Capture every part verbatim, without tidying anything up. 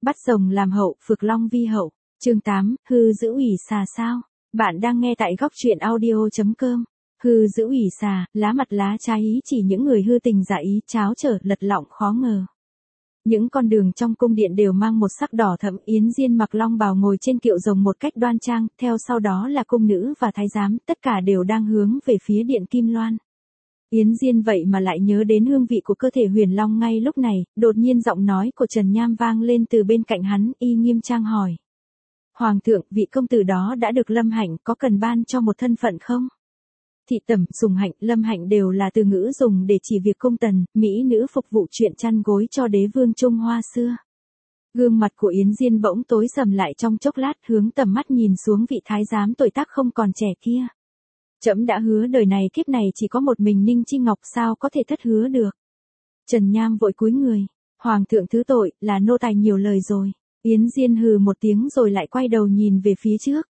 Bắt rồng làm hậu, phược long vi hậu. Chương tám, hư giữ ủy xà sao? Bạn đang nghe tại góc truyện audio chấm com. Hư giữ ủy xà, lá mặt lá trái ý chỉ những người hư tình giả ý, cháo trở, lật lọng khó ngờ. Những con đường trong cung điện đều mang một sắc đỏ thẫm. Yến Diên mặc long bào ngồi trên kiệu rồng một cách đoan trang, theo sau đó là cung nữ và thái giám, tất cả đều đang hướng về phía điện Kim Loan. Yến Diên vậy mà lại nhớ đến hương vị của cơ thể huyền long ngay lúc này, đột nhiên giọng nói của Trần Nham vang lên từ bên cạnh hắn, y nghiêm trang hỏi. Hoàng thượng, vị công tử đó đã được Lâm Hạnh, có cần ban cho một thân phận không? Thị tẩm, Sùng Hạnh, Lâm Hạnh đều là từ ngữ dùng để chỉ việc cung tần, mỹ nữ phục vụ chuyện chăn gối cho đế vương Trung Hoa xưa. Gương mặt của Yến Diên bỗng tối sầm lại trong chốc lát, hướng tầm mắt nhìn xuống vị thái giám tuổi tác không còn trẻ kia. Trẫm đã hứa đời này kiếp này chỉ có một mình Ninh Chi Ngọc, sao có thể thất hứa được. Trần Nham vội cúi người. Hoàng thượng thứ tội, là nô tài nhiều lời rồi. Yến Diên hừ một tiếng rồi lại quay đầu nhìn về phía trước.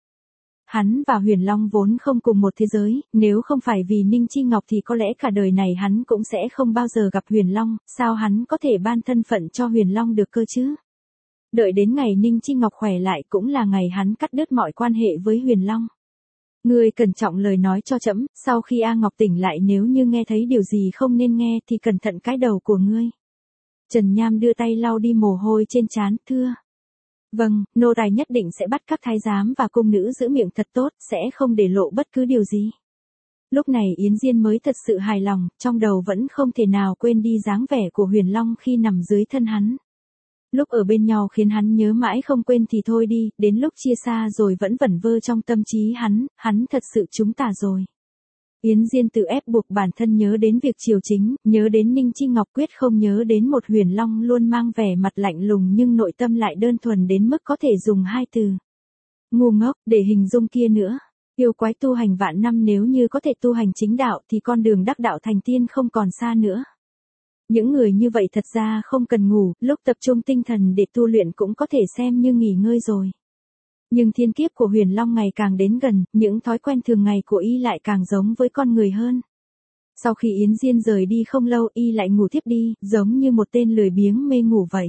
Hắn và Huyền Long vốn không cùng một thế giới, nếu không phải vì Ninh Chi Ngọc thì có lẽ cả đời này hắn cũng sẽ không bao giờ gặp Huyền Long, sao hắn có thể ban thân phận cho Huyền Long được cơ chứ? Đợi đến ngày Ninh Chi Ngọc khỏe lại cũng là ngày hắn cắt đứt mọi quan hệ với Huyền Long. Ngươi cẩn trọng lời nói cho trẫm, sau khi A Ngọc tỉnh lại nếu như nghe thấy điều gì không nên nghe thì cẩn thận cái đầu của ngươi. Trần Nham đưa tay lau đi mồ hôi trên trán, thưa. Vâng, nô tài nhất định sẽ bắt các thái giám và cung nữ giữ miệng thật tốt, sẽ không để lộ bất cứ điều gì. Lúc này Yến Diên mới thật sự hài lòng, trong đầu vẫn không thể nào quên đi dáng vẻ của Huyền Long khi nằm dưới thân hắn. Lúc ở bên nhau khiến hắn nhớ mãi không quên thì thôi đi, đến lúc chia xa rồi vẫn vẩn vơ trong tâm trí hắn, hắn thật sự trúng tà rồi. Yến Diên tự ép buộc bản thân nhớ đến việc triều chính, nhớ đến Ninh Chi Ngọc, quyết không nhớ đến một Huyền Long luôn mang vẻ mặt lạnh lùng nhưng nội tâm lại đơn thuần đến mức có thể dùng hai từ. Ngu ngốc, để hình dung kia nữa. Yêu quái tu hành vạn năm nếu như có thể tu hành chính đạo thì con đường đắc đạo thành tiên không còn xa nữa. Những người như vậy thật ra không cần ngủ, lúc tập trung tinh thần để tu luyện cũng có thể xem như nghỉ ngơi rồi. Nhưng thiên kiếp của Huyền Long ngày càng đến gần, những thói quen thường ngày của y lại càng giống với con người hơn. Sau khi Yến Diên rời đi không lâu y lại ngủ thiếp đi, giống như một tên lười biếng mê ngủ vậy.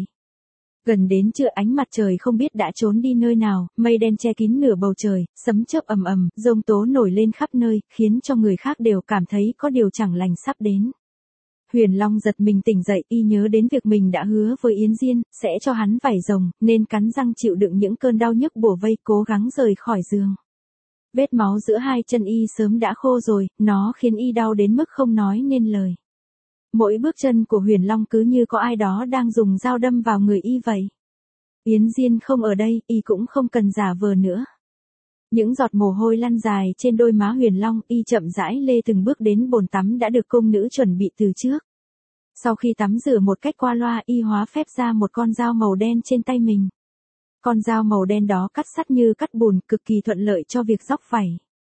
Gần đến trưa ánh mặt trời không biết đã trốn đi nơi nào, mây đen che kín nửa bầu trời, sấm chớp ầm ầm, giông tố nổi lên khắp nơi, khiến cho người khác đều cảm thấy có điều chẳng lành sắp đến. Huyền Long giật mình tỉnh dậy, y nhớ đến việc mình đã hứa với Yến Diên, sẽ cho hắn vảy rồng, nên cắn răng chịu đựng những cơn đau nhức bủa vây, cố gắng rời khỏi giường. Vết máu giữa hai chân y sớm đã khô rồi, nó khiến y đau đến mức không nói nên lời. Mỗi bước chân của Huyền Long cứ như có ai đó đang dùng dao đâm vào người y vậy. Yến Diên không ở đây, y cũng không cần giả vờ nữa. Những giọt mồ hôi lăn dài trên đôi má Huyền Long, y chậm rãi lê từng bước đến bồn tắm đã được cung nữ chuẩn bị từ trước. Sau khi tắm rửa một cách qua loa, y hóa phép ra một con dao màu đen trên tay mình. Con dao màu đen đó cắt sắt như cắt bùn, cực kỳ thuận lợi cho việc róc vảy.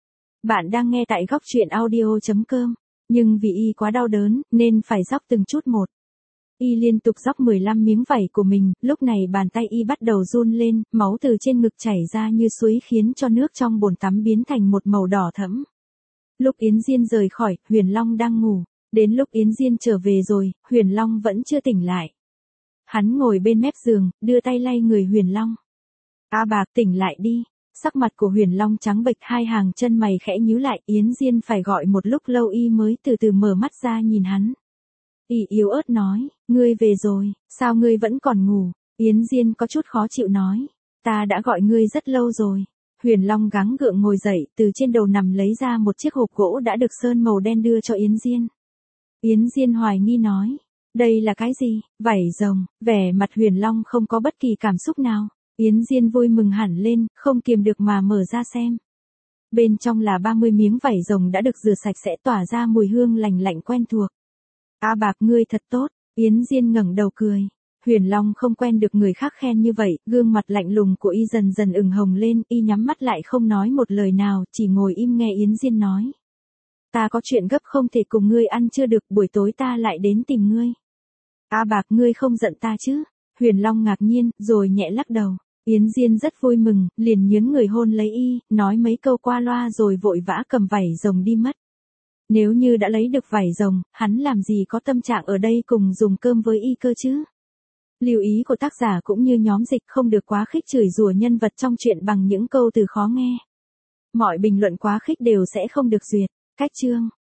Bạn đang nghe tại góc truyện audio chấm com, nhưng vì y quá đau đớn, nên phải róc từng chút một. Y liên tục róc mười lăm miếng vảy của mình, lúc này bàn tay y bắt đầu run lên, máu từ trên ngực chảy ra như suối khiến cho nước trong bồn tắm biến thành một màu đỏ thẫm. Lúc Yến Diên rời khỏi, Huyền Long đang ngủ. Đến lúc Yến Diên trở về rồi, Huyền Long vẫn chưa tỉnh lại. Hắn ngồi bên mép giường, đưa tay lay người Huyền Long. A Bạc, tỉnh lại đi. Sắc mặt của Huyền Long trắng bệch, hai hàng chân mày khẽ nhíu lại, Yến Diên phải gọi một lúc lâu y mới từ từ mở mắt ra nhìn hắn. Y yếu ớt nói, ngươi về rồi, sao ngươi vẫn còn ngủ? Yến Diên có chút khó chịu nói, ta đã gọi ngươi rất lâu rồi. Huyền Long gắng gượng ngồi dậy, từ trên đầu nằm lấy ra một chiếc hộp gỗ đã được sơn màu đen đưa cho Yến Diên. Yến Diên hoài nghi nói, đây là cái gì? Vảy rồng. Vẻ mặt Huyền Long không có bất kỳ cảm xúc nào. Yến Diên vui mừng hẳn lên, không kiềm được mà mở ra xem. Bên trong là ba mươi miếng vảy rồng đã được rửa sạch sẽ tỏa ra mùi hương lành lạnh quen thuộc. A Bạc, ngươi thật tốt. Yến Diên ngẩng đầu cười. Huyền Long không quen được người khác khen như vậy, gương mặt lạnh lùng của y dần dần ửng hồng lên, y nhắm mắt lại không nói một lời nào, chỉ ngồi im nghe Yến Diên nói. Ta có chuyện gấp không thể cùng ngươi ăn chưa được, buổi tối ta lại đến tìm ngươi. A Bạc, ngươi không giận ta chứ? Huyền Long ngạc nhiên, rồi nhẹ lắc đầu. Yến Diên rất vui mừng, liền nhướng người hôn lấy y, nói mấy câu qua loa rồi vội vã cầm vảy rồng đi mất. Nếu như đã lấy được vảy rồng, hắn làm gì có tâm trạng ở đây cùng dùng cơm với y cơ chứ? Lưu ý của tác giả cũng như nhóm dịch không được quá khích chửi rủa nhân vật trong truyện bằng những câu từ khó nghe. Mọi bình luận quá khích đều sẽ không được duyệt. Cách chương